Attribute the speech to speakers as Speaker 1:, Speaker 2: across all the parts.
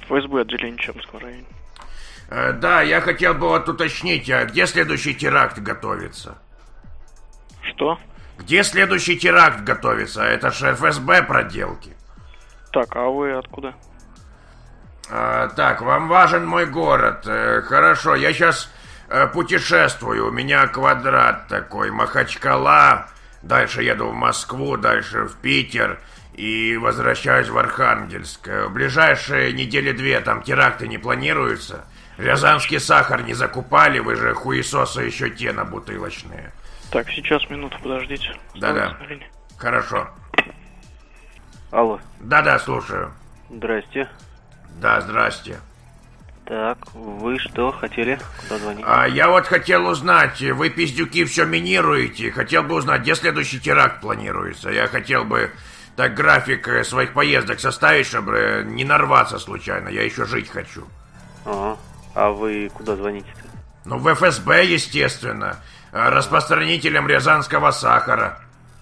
Speaker 1: ФСБ отделение Чапского района.
Speaker 2: Да, я хотел бы вот уточнить, а где следующий теракт готовится?
Speaker 1: Что?
Speaker 2: Где следующий теракт готовится? Это же ФСБ проделки.
Speaker 1: Так, а вы откуда?
Speaker 2: Так, вам важен мой город. Хорошо, я сейчас путешествую. У меня квадрат такой. Махачкала. Дальше еду в Москву, дальше в Питер. И возвращаюсь в Архангельск. В ближайшие недели 2 там теракты не планируются. Рязанский сахар не закупали. Вы же хуесосы еще те на бутылочные.
Speaker 1: Так, сейчас минуту подождите.
Speaker 2: Да-да. Хорошо.
Speaker 3: Алло.
Speaker 2: Да-да, слушаю.
Speaker 3: Здрасте.
Speaker 2: Да, здрасте.
Speaker 3: Так, вы что хотели? Куда звонить?
Speaker 2: Я вот хотел узнать, вы, пиздюки, все минируете. Хотел бы узнать, где следующий теракт планируется. Я хотел бы так график своих поездок составить, чтобы не нарваться случайно. Я еще жить хочу.
Speaker 3: Ага. А вы куда звоните-то?
Speaker 2: Ну, в ФСБ, естественно. Распространителем рязанского сахара.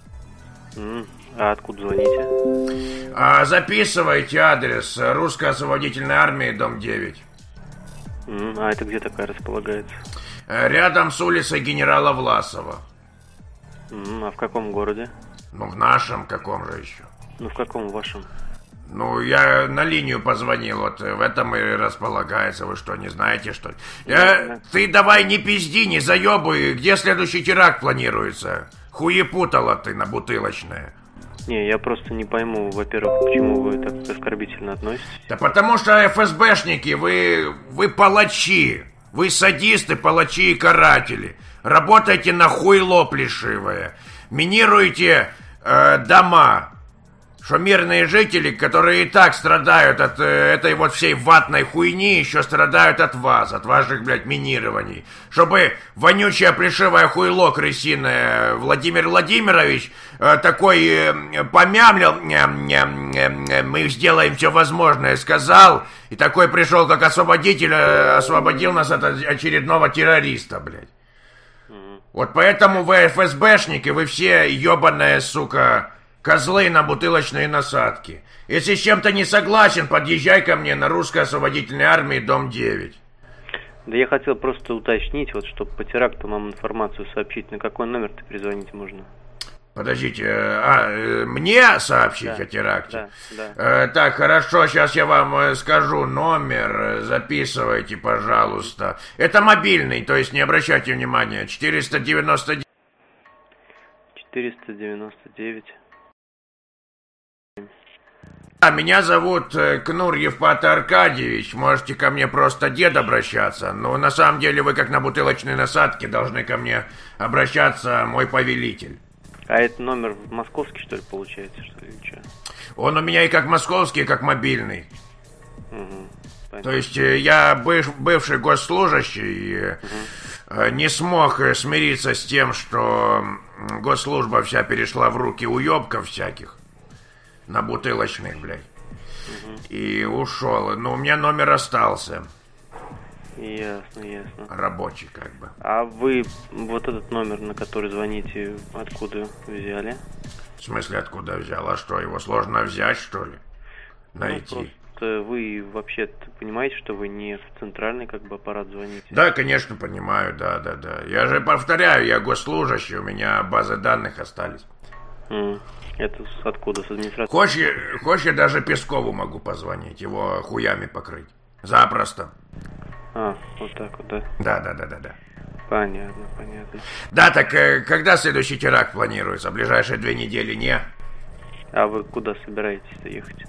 Speaker 3: А откуда звоните?
Speaker 2: Записывайте адрес. Русская освободительная армия, дом 9.
Speaker 3: А это где такая располагается?
Speaker 2: Рядом с улицей генерала Власова.
Speaker 3: А в каком городе?
Speaker 2: Ну, в нашем, каком же еще?
Speaker 3: Ну, в каком вашем?
Speaker 2: Ну, я на линию позвонил, вот в этом и располагается. Вы что, не знаете, что ли? Ты давай не пизди, не заебуй. Где следующий теракт планируется? Хуепутала ты на бутылочное.
Speaker 3: Не, я просто не пойму, во-первых, почему вы так оскорбительно относитесь.
Speaker 2: Да потому что ФСБшники, вы палачи. Вы садисты, палачи и каратели. Работаете на хуйло плешивое. Минируете дома. Что мирные жители, которые и так страдают от этой вот всей ватной хуйни, еще страдают от вас, от ваших, блядь, минирований. Чтобы вонючее плешивое хуйло крысиное Владимир Владимирович такой помямлил, мы сделаем все возможное, сказал, и такой пришел, как освободитель, освободил нас от очередного террориста, блядь. Вот поэтому вы ФСБшники, вы все ебаные, сука, козлы на бутылочные насадки. Если с чем-то не согласен, подъезжай ко мне на русской освободительной армии, дом 9.
Speaker 3: Да я хотел просто уточнить, вот, чтобы по теракту вам информацию сообщить, на какой номер-то перезвонить можно.
Speaker 2: Подождите, мне сообщить о теракте?
Speaker 3: Да.
Speaker 2: Так, хорошо, сейчас я вам скажу номер, записывайте, пожалуйста. Это мобильный, то есть не обращайте внимания. 499.
Speaker 3: 499.
Speaker 2: Меня зовут Кнур Евпатий Аркадьевич. Можете ко мне просто дед обращаться. Но на самом деле вы, как на бутылочной насадке, должны ко мне обращаться мой повелитель.
Speaker 3: А это номер московский, что ли, получается, что ли, или что?
Speaker 2: Он у меня и как московский, и как мобильный.
Speaker 3: Понятно.
Speaker 2: То есть я бывший госслужащий, не смог смириться с тем, что госслужба вся перешла в руки уебков всяких. На бутылочных, блядь. И ушел. Но у меня номер остался.
Speaker 3: Ясно.
Speaker 2: Рабочий, как бы.
Speaker 3: А вы вот этот номер, на который звоните, откуда взяли?
Speaker 2: В смысле, откуда взял? А что, его сложно взять, что ли? Найти?
Speaker 3: Ну, просто вы вообще-то понимаете, что вы не в центральный, как бы, аппарат звоните?
Speaker 2: Да, конечно, понимаю, да. Я же повторяю, я госслужащий, у меня базы данных остались.
Speaker 3: Это откуда, с администрации?
Speaker 2: Хочешь, я даже Пескову могу позвонить, его хуями покрыть. Запросто.
Speaker 3: Вот так вот, да?
Speaker 2: Да.
Speaker 3: Понятно.
Speaker 2: Да, так когда следующий теракт планируется? В ближайшие 2 недели, не?
Speaker 3: А вы куда собираетесь-то ехать?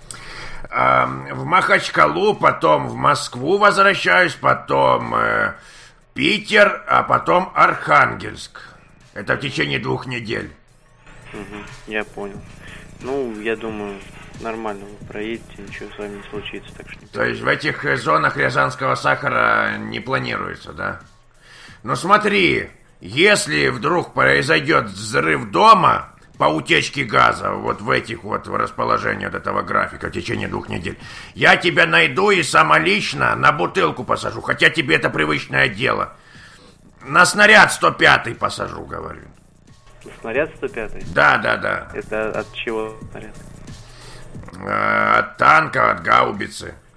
Speaker 2: В Махачкалу, потом в Москву возвращаюсь, потом Питер, а потом Архангельск. Это в течение 2 недель.
Speaker 3: Я понял. Ну, я думаю, нормально вы проедете, ничего с вами не случится, так что...
Speaker 2: То есть в этих зонах рязанского сахара не планируется, да? Ну смотри, если вдруг произойдет взрыв дома по утечке газа, вот в этих вот в расположении от этого графика в течение 2 недель, я тебя найду и самолично на бутылку посажу, хотя тебе это привычное дело. На снаряд 105-й посажу, говорю.
Speaker 3: Снаряд 105-й?
Speaker 2: Да.
Speaker 3: Это от чего снаряд?
Speaker 2: От танка, от гаубицы.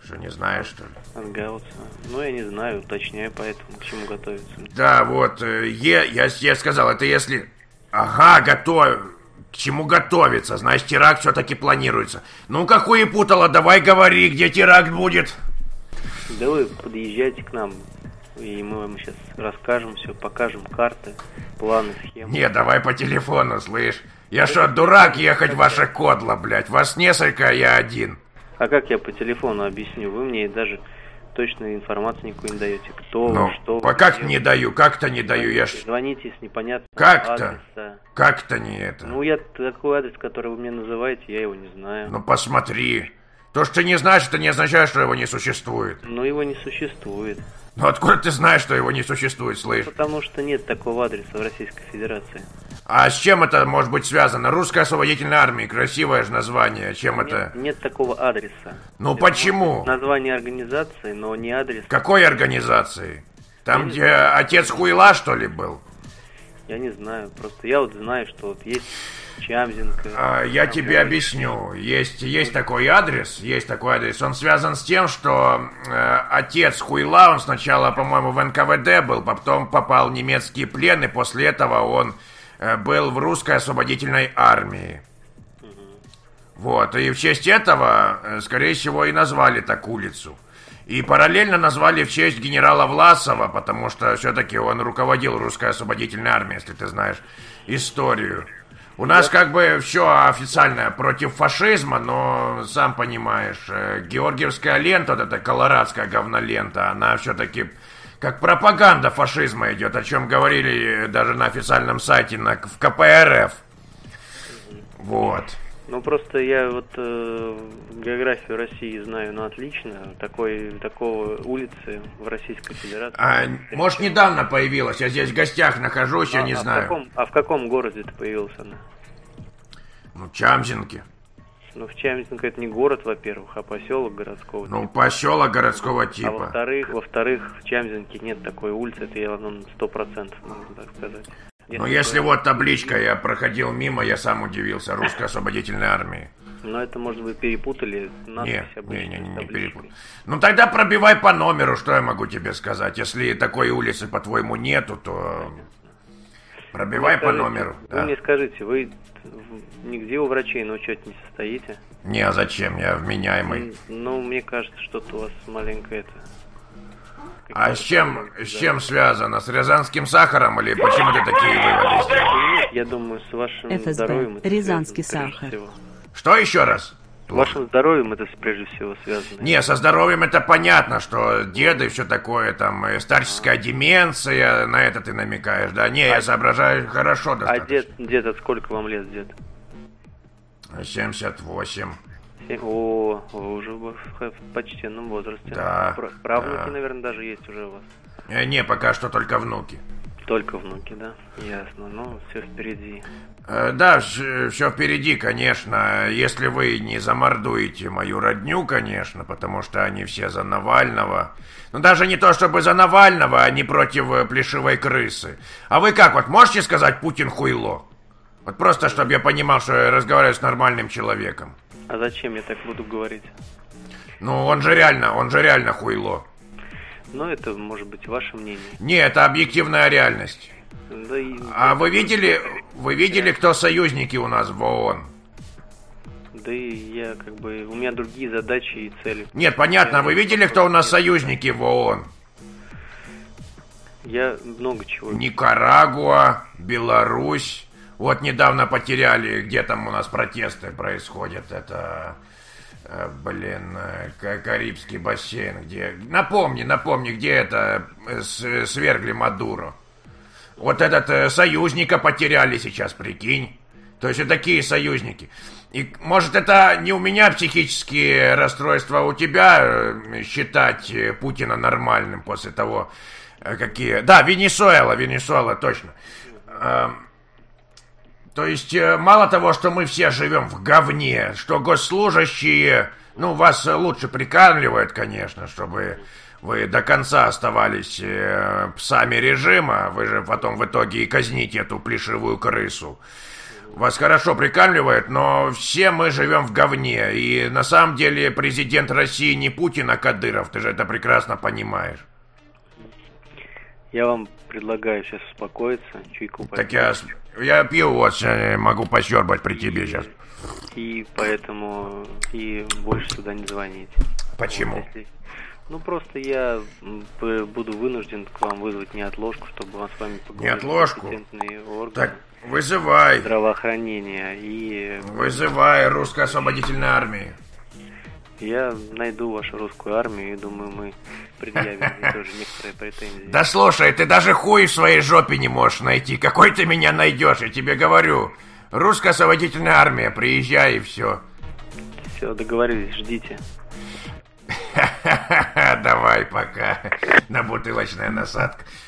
Speaker 2: Что, не знаешь, что ли?
Speaker 3: От Гаутса. Ну, я не знаю, уточняю, поэтому к чему готовиться.
Speaker 2: Да, вот, я сказал, это если... Ага, к чему готовиться? Значит, теракт все-таки планируется. Ну-ка, хуепутало, давай говори, где теракт будет.
Speaker 3: Да вы подъезжайте к нам, и мы вам сейчас расскажем все, покажем карты, планы, схемы.
Speaker 2: Не, давай по телефону, слышь. Я что, дурак ехать в ваше кодло, блядь? Вас несколько, а я один.
Speaker 3: А как я по телефону объясню? Вы мне даже точной информации никакой не даете. Кто вы, что вы.
Speaker 2: Как не даю, как-то не даю. Я ж...
Speaker 3: Звоните с непонятного
Speaker 2: Как-то?
Speaker 3: адреса.
Speaker 2: Как-то не это.
Speaker 3: Ну, я такой адрес, который вы мне называете, я его не знаю.
Speaker 2: Ну, посмотри. То, что ты не знаешь, это не означает, что его не существует.
Speaker 3: Но его не существует.
Speaker 2: Ну, откуда ты знаешь, что его не существует, слышь?
Speaker 3: Потому что нет такого адреса в Российской Федерации.
Speaker 2: А с чем это может быть связано? Русская освободительная армия, красивое же название. Чем это?
Speaker 3: Нет такого адреса.
Speaker 2: Ну,
Speaker 3: Это
Speaker 2: почему?
Speaker 3: Название организации, но не адрес.
Speaker 2: Какой организации? Там, где отец Хуйла, что ли, был?
Speaker 3: Я не знаю, просто я вот знаю, что вот есть Чамзенко.
Speaker 2: Я тебе объясню. Есть такой адрес, Он связан с тем, что отец Хуйла, он сначала, по-моему, в НКВД был, потом попал в немецкий плен, и после этого он был в русской освободительной армии. Вот, и в честь этого, скорее всего, и назвали так улицу. И параллельно назвали в честь генерала Власова, потому что все-таки он руководил русской освободительной армией, если ты знаешь историю. У нас как бы все официально против фашизма, но, сам понимаешь, георгиевская лента, вот эта колорадская говнолента, она все-таки как пропаганда фашизма идет, о чем говорили даже на официальном сайте в КПРФ. Вот.
Speaker 3: Ну, просто я вот географию России знаю, ну, отлично. Такого улицы в Российской Федерации.
Speaker 2: Может, недавно появилась, я здесь в гостях нахожусь, я не знаю.
Speaker 3: В каком городе это появилась она?
Speaker 2: Ну, Чамзинке.
Speaker 3: Ну, в Чамзинке это не город, во-первых, а поселок городского типа.
Speaker 2: Ну, поселок городского типа.
Speaker 3: А во-вторых, в Чамзинке нет такой улицы, это я вам 100%, можно так сказать.
Speaker 2: Ну, если вот табличка, я проходил мимо, я сам удивился, русской освободительной армии.
Speaker 3: Но это, может быть, перепутали.
Speaker 2: Не перепутали. Ну, тогда пробивай по номеру, что я могу тебе сказать. Если такой улицы, по-твоему, нету, то пробивай по номеру.
Speaker 3: Вы мне скажите, вы нигде у врачей на учете не состоите?
Speaker 2: Не, а зачем? Я вменяемый.
Speaker 3: Ну, мне кажется, что-то у вас маленькое это...
Speaker 2: А с чем связано? С рязанским сахаром или почему ты такие выводы сделал?
Speaker 3: Я думаю, с вашим
Speaker 4: ФСБ.
Speaker 3: здоровьем это
Speaker 4: Рязанский
Speaker 3: связано,
Speaker 4: сахар.
Speaker 3: всего.
Speaker 2: Что еще раз?
Speaker 3: С вашим здоровьем это прежде всего связано.
Speaker 2: Не, со здоровьем это понятно, что деды, все такое, там, старческая деменция, на это ты намекаешь, да? Не, я соображаю хорошо достаточно.
Speaker 3: А дед, от сколько вам лет, дед?
Speaker 2: 78.
Speaker 3: О, вы уже в почтенном возрасте.
Speaker 2: Да.
Speaker 3: Правнуки, наверное, даже есть уже у вас.
Speaker 2: Не, пока что только внуки.
Speaker 3: Только внуки, да? Ясно. Ну, все впереди.
Speaker 2: Да, все впереди, конечно. Если вы не замордуете мою родню, конечно, потому что они все за Навального. Ну, даже не то, чтобы за Навального, они против плешивой крысы. А вы как, вот можете сказать «Путин хуйло»? Вот просто, чтобы я понимал, что я разговариваю с нормальным человеком.
Speaker 3: А зачем я так буду говорить?
Speaker 2: Ну, он же реально хуйло.
Speaker 3: Ну, это может быть ваше мнение.
Speaker 2: Не, это объективная реальность.
Speaker 3: Да
Speaker 2: а вы видели, кто союзники у нас в ООН?
Speaker 3: Да и я у меня другие задачи и цели.
Speaker 2: Нет, понятно, вы видели, кто у нас союзники в ООН?
Speaker 3: Я много чего.
Speaker 2: Никарагуа, Беларусь. Вот недавно потеряли, где там у нас протесты происходят. Это, Карибский бассейн, где... Напомни, где это свергли Мадуро. Вот этот союзника потеряли сейчас, прикинь. То есть вот такие союзники. И может это не у меня психические расстройства, а у тебя считать Путина нормальным после того, какие... Да, Венесуэла, точно. То есть, мало того, что мы все живем в говне, что госслужащие, вас лучше прикармливают, конечно, чтобы вы до конца оставались псами режима, вы же потом в итоге и казните эту плешивую крысу. Вас хорошо прикармливают, но все мы живем в говне. И на самом деле президент России не Путин, а Кадыров. Ты же это прекрасно понимаешь.
Speaker 3: Я вам предлагаю сейчас успокоиться, чайку попить.
Speaker 2: Так я пью, вот, могу посербать при тебе сейчас.
Speaker 3: И поэтому и больше сюда не звоните.
Speaker 2: Почему?
Speaker 3: Вот, если... Ну, просто я буду вынужден к вам вызвать неотложку, чтобы с вами поговорить.
Speaker 2: Неотложку?
Speaker 3: Компетентные органы.
Speaker 2: Так, вызывай.
Speaker 3: Здравоохранения и...
Speaker 2: Вызывай Русской освободительной армии.
Speaker 3: Я найду вашу русскую армию и думаю, мы предъявим ей тоже некоторые претензии.
Speaker 2: Да слушай, ты даже хуй в своей жопе не можешь найти. Какой ты меня найдешь, я тебе говорю. Русская освободительная армия, приезжай и все.
Speaker 3: Все, договорились, ждите.
Speaker 2: Давай, пока. На бутылочная насадка.